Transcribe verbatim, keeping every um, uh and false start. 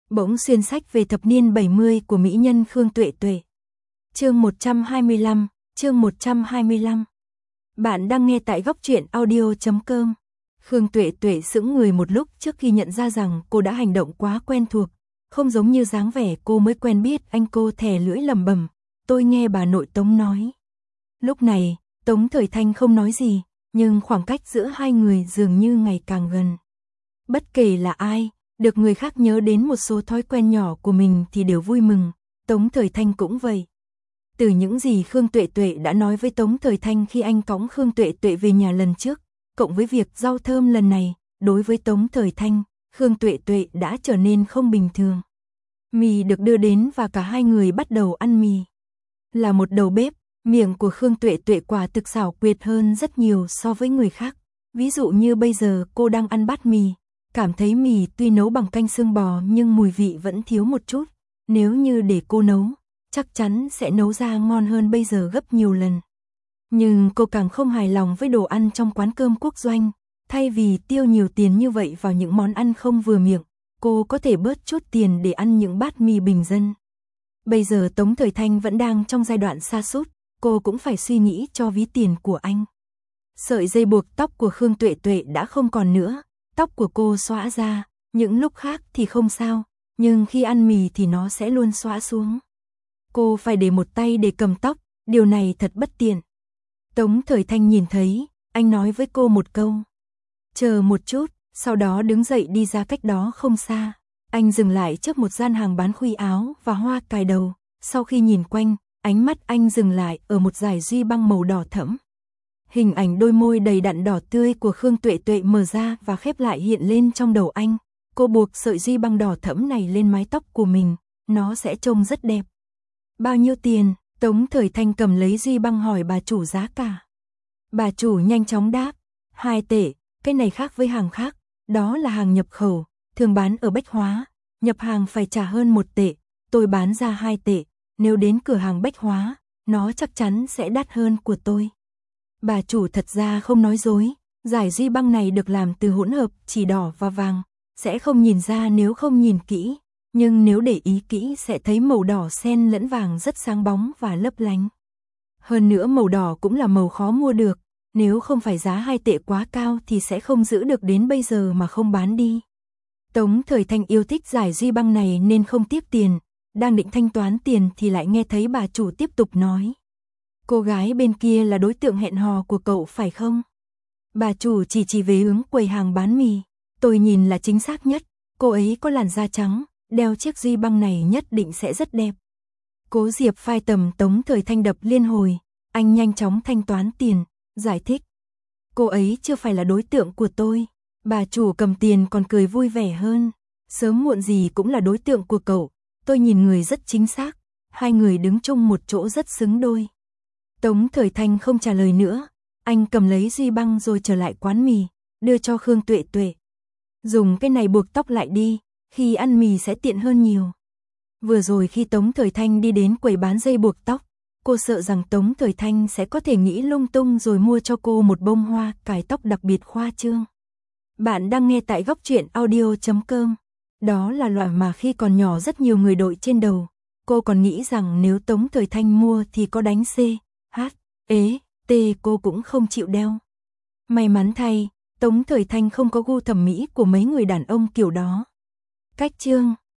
Bỗng xuyên sách về thập niên bảy mươi của mỹ nhân Khương Tuệ Tuệ. Chương một trăm hai mươi lăm, chương một trăm hai mươi lăm. Bạn đang nghe tại góc truyện audio chấm com. Khương Tuệ Tuệ sững người một lúc trước khi nhận ra rằng cô đã hành động quá quen thuộc, không giống như dáng vẻ cô mới quen biết anh. Cô thè lưỡi lẩm bẩm, tôi nghe bà nội Tống nói. Lúc này, Tống Thời Thanh không nói gì, nhưng khoảng cách giữa hai người dường như ngày càng gần. Bất kể là ai, được người khác nhớ đến một số thói quen nhỏ của mình thì đều vui mừng, Tống Thời Thanh cũng vậy. Từ những gì Khương Tuệ Tuệ đã nói với Tống Thời Thanh khi anh cõng Khương Tuệ Tuệ về nhà lần trước, cộng với việc rau thơm lần này, đối với Tống Thời Thanh, Khương Tuệ Tuệ đã trở nên không bình thường. Mì được đưa đến và cả hai người bắt đầu ăn mì. Là một đầu bếp, miệng của Khương Tuệ Tuệ quả thực xảo quyệt hơn rất nhiều so với người khác. Ví dụ như bây giờ cô đang ăn bát mì, cảm thấy mì tuy nấu bằng canh xương bò nhưng mùi vị vẫn thiếu một chút. Nếu như để cô nấu, chắc chắn sẽ nấu ra ngon hơn bây giờ gấp nhiều lần. Nhưng cô càng không hài lòng với đồ ăn trong quán cơm quốc doanh. Thay vì tiêu nhiều tiền như vậy vào những món ăn không vừa miệng, cô có thể bớt chút tiền để ăn những bát mì bình dân. Bây giờ Tống Thời Thanh vẫn đang trong giai đoạn sa sút, cô cũng phải suy nghĩ cho ví tiền của anh. Sợi dây buộc tóc của Khương Tuệ Tuệ đã không còn nữa, tóc của cô xõa ra, những lúc khác thì không sao, nhưng khi ăn mì thì nó sẽ luôn xõa xuống. Cô phải để một tay để cầm tóc, điều này thật bất tiện. Tống Thời Thanh nhìn thấy, anh nói với cô một câu. Chờ một chút, sau đó đứng dậy đi ra cách đó không xa. Anh dừng lại trước một gian hàng bán khuy áo và hoa cài đầu. Sau khi nhìn quanh, ánh mắt anh dừng lại ở một dải duy băng màu đỏ thẫm. Hình ảnh đôi môi đầy đặn đỏ tươi của Khương Tuệ Tuệ mở ra và khép lại hiện lên trong đầu anh. Cô buộc sợi duy băng đỏ thẫm này lên mái tóc của mình, nó sẽ trông rất đẹp. Bao nhiêu tiền? Tống Thời Thanh cầm lấy duy băng hỏi bà chủ giá cả. Bà chủ nhanh chóng đáp, hai tệ, cái này khác với hàng khác, đó là hàng nhập khẩu, thường bán ở Bách Hóa, nhập hàng phải trả hơn một tệ, tôi bán ra hai tệ, nếu đến cửa hàng Bách Hóa, nó chắc chắn sẽ đắt hơn của tôi. Bà chủ thật ra không nói dối, dải duy băng này được làm từ hỗn hợp chỉ đỏ và vàng, sẽ không nhìn ra nếu không nhìn kỹ, nhưng nếu để ý kỹ sẽ thấy màu đỏ xen lẫn vàng rất sáng bóng và lấp lánh. Hơn nữa màu đỏ cũng là màu khó mua được, nếu không phải giá hai tệ quá cao thì sẽ không giữ được đến bây giờ mà không bán đi. Tống Thời Thanh yêu thích dải duy băng này nên không tiếp tiền, đang định thanh toán tiền thì lại nghe thấy bà chủ tiếp tục nói. Cô gái bên kia là đối tượng hẹn hò của cậu phải không? Bà chủ chỉ chỉ về hướng quầy hàng bán mì, tôi nhìn là chính xác nhất, cô ấy có làn da trắng, đeo chiếc duy băng này nhất định sẽ rất đẹp. Cố Diệp phai tầm Tống Thời Thanh đập liên hồi, anh nhanh chóng thanh toán tiền, giải thích. Cô ấy chưa phải là đối tượng của tôi. Bà chủ cầm tiền còn cười vui vẻ hơn. Sớm muộn gì cũng là đối tượng của cậu. Tôi nhìn người rất chính xác. Hai người đứng chung một chỗ rất xứng đôi. Tống Thời Thanh không trả lời nữa. Anh cầm lấy duy băng rồi trở lại quán mì, đưa cho Khương Tuệ Tuệ. Dùng cái này buộc tóc lại đi, khi ăn mì sẽ tiện hơn nhiều. Vừa rồi khi Tống Thời Thanh đi đến quầy bán dây buộc tóc, cô sợ rằng Tống Thời Thanh sẽ có thể nghĩ lung tung rồi mua cho cô một bông hoa cài tóc đặc biệt khoa trương. Bạn đang nghe tại góc truyện audio chấm com. Đó là loại mà khi còn nhỏ rất nhiều người đội trên đầu. Cô còn nghĩ rằng nếu Tống Thời Thanh mua thì có đánh C, H, ế, T cô cũng không chịu đeo. May mắn thay, Tống Thời Thanh không có gu thẩm mỹ của mấy người đàn ông kiểu đó. Cách chương